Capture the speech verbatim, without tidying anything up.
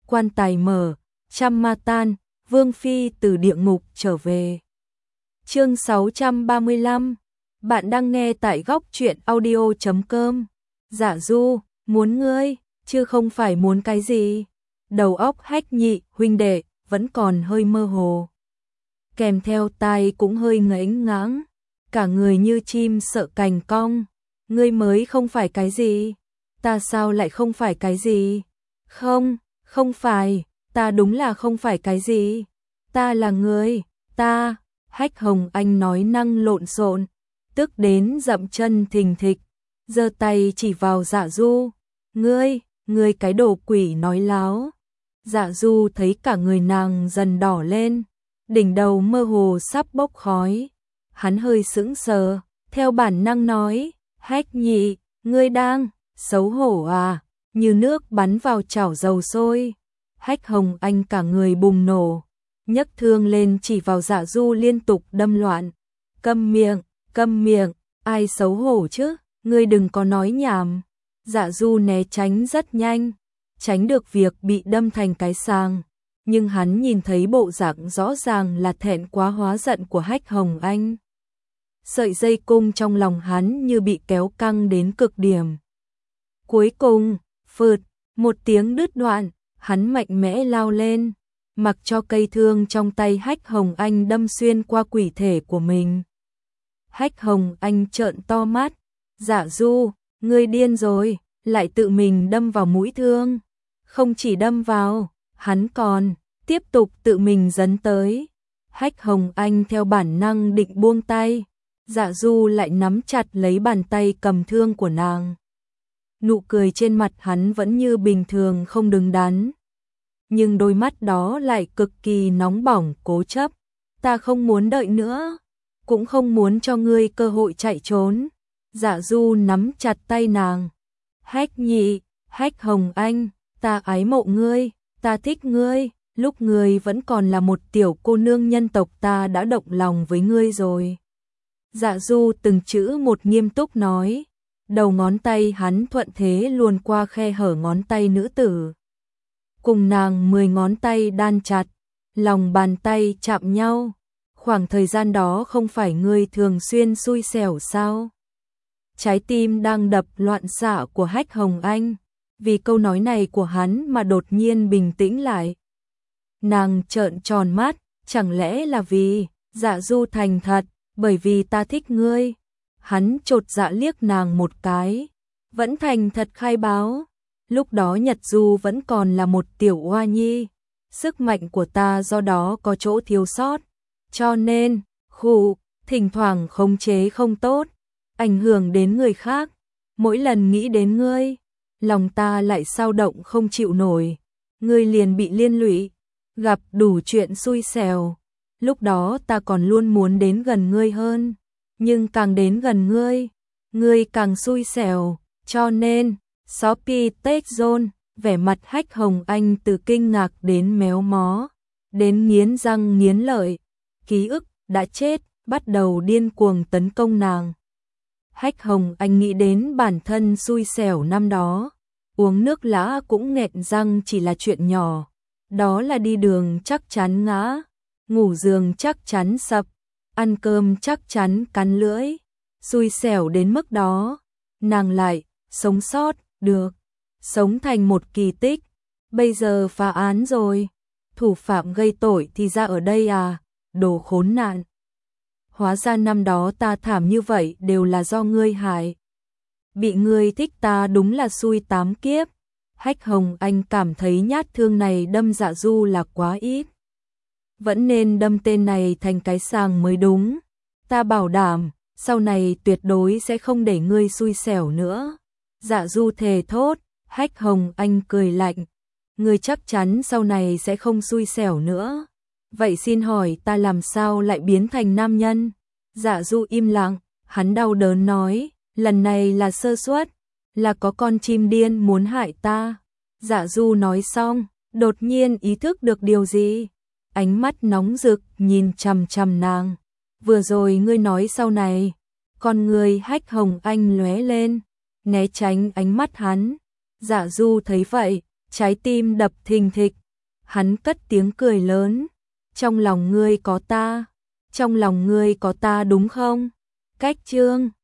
quan tài mở, trăm ma tan, Vương Phi từ địa ngục trở về. Chương sáu trăm ba mươi lăm. Bạn đang nghe tại góc truyện audio chấm com. Dạ Du, muốn ngươi, chứ không phải muốn cái gì. Đầu óc Hách Nhị huynh đệ vẫn còn hơi mơ hồ. Kèm theo tai cũng hơi ngẫnh ngãng, cả người như chim sợ cành cong. Ngươi mới không phải cái gì. Ta sao lại không phải cái gì? Không, không phải, ta đúng là không phải cái gì. Ta là người, ta, Hách Hồng Anh nói năng lộn xộn, tức đến dậm chân thình thịch, giơ tay chỉ vào Dạ Du. Ngươi, ngươi cái đồ quỷ nói láo. Dạ Du thấy cả người nàng dần đỏ lên, đỉnh đầu mơ hồ sắp bốc khói. Hắn hơi sững sờ, theo bản năng nói, Hách Nhị, ngươi đang xấu hổ à, như nước bắn vào chảo dầu sôi. Hách Hồng Anh cả người bùng nổ, nhấc thương lên chỉ vào Dạ Du liên tục đâm loạn. Câm miệng, câm miệng, ai xấu hổ chứ, ngươi đừng có nói nhảm. Dạ Du né tránh rất nhanh, tránh được việc bị đâm thành cái sàng, nhưng hắn nhìn thấy bộ dạng rõ ràng là thẹn quá hóa giận của Hách Hồng Anh. Sợi dây cung trong lòng hắn như bị kéo căng đến cực điểm. Cuối cùng, phượt, một tiếng đứt đoạn, hắn mạnh mẽ lao lên, mặc cho cây thương trong tay Hách Hồng Anh đâm xuyên qua quỷ thể của mình. Hách Hồng Anh trợn to mắt, Dạ Du, ngươi điên rồi, lại tự mình đâm vào mũi thương. Không chỉ đâm vào, hắn còn tiếp tục tự mình dấn tới. Hách Hồng Anh theo bản năng định buông tay, Dạ Du lại nắm chặt lấy bàn tay cầm thương của nàng. Nụ cười trên mặt hắn vẫn như bình thường không đứng đắn, nhưng đôi mắt đó lại cực kỳ nóng bỏng cố chấp. Ta không muốn đợi nữa, cũng không muốn cho ngươi cơ hội chạy trốn. Dạ Du nắm chặt tay nàng. Hách Nhị, Hách Hồng Anh, ta ái mộ ngươi, ta thích ngươi, lúc ngươi vẫn còn là một tiểu cô nương nhân tộc ta đã động lòng với ngươi rồi. Dạ Du từng chữ một nghiêm túc nói, đầu ngón tay hắn thuận thế luồn qua khe hở ngón tay nữ tử. Cùng nàng mười ngón tay đan chặt, lòng bàn tay chạm nhau. Khoảng thời gian đó không phải ngươi thường xuyên xui xẻo sao? Trái tim đang đập loạn xạ của Hách Hồng Anh, vì câu nói này của hắn mà đột nhiên bình tĩnh lại. Nàng trợn tròn mắt, chẳng lẽ là vì, Dạ Du thành thật, bởi vì ta thích ngươi. Hắn chột dạ liếc nàng một cái, vẫn thành thật khai báo. Lúc đó Nhật Du vẫn còn là một tiểu oa nhi, sức mạnh của ta do đó có chỗ thiếu sót, cho nên, khụ, thỉnh thoảng khống chế không tốt, ảnh hưởng đến người khác. Mỗi lần nghĩ đến ngươi, lòng ta lại dao động không chịu nổi, ngươi liền bị liên lụy, gặp đủ chuyện xui xẻo. Lúc đó ta còn luôn muốn đến gần ngươi hơn, nhưng càng đến gần ngươi, ngươi càng xui xẻo, cho nên, Sophie Techzone, vẻ mặt Hách Hồng Anh từ kinh ngạc đến méo mó, đến nghiến răng nghiến lợi, ký ức đã chết, bắt đầu điên cuồng tấn công nàng. Hách Hồng Anh nghĩ đến bản thân xui xẻo năm đó, uống nước lã cũng nghẹn răng chỉ là chuyện nhỏ, đó là đi đường chắc chắn ngã, ngủ giường chắc chắn sập, ăn cơm chắc chắn cắn lưỡi, xui xẻo đến mức đó, nàng lại sống sót được, sống thành một kỳ tích. Bây giờ phá án rồi, thủ phạm gây tội thì ra ở đây à, đồ khốn nạn. Hóa ra năm đó ta thảm như vậy đều là do ngươi hại. Bị ngươi thích ta đúng là xui tám kiếp. Hách Hồng Anh cảm thấy nhát thương này đâm Dạ Du là quá ít. Vẫn nên đâm tên này thành cái sàng mới đúng. Ta bảo đảm, sau này tuyệt đối sẽ không để ngươi xui xẻo nữa. Dạ Du thề thốt. Hách Hồng Anh cười lạnh. Ngươi chắc chắn sau này sẽ không xui xẻo nữa. Vậy xin hỏi ta làm sao lại biến thành nam nhân? Dạ Du im lặng, hắn đau đớn nói, lần này là sơ suất, là có con chim điên muốn hại ta. Dạ Du nói xong, đột nhiên ý thức được điều gì, ánh mắt nóng rực nhìn chằm chằm nàng. Vừa rồi ngươi nói sau này, con người Hách Hồng Anh lóe lên, né tránh ánh mắt hắn. Dạ Du thấy vậy, trái tim đập thình thịch, hắn cất tiếng cười lớn, trong lòng ngươi có ta, trong lòng ngươi có ta đúng không? Cách Chương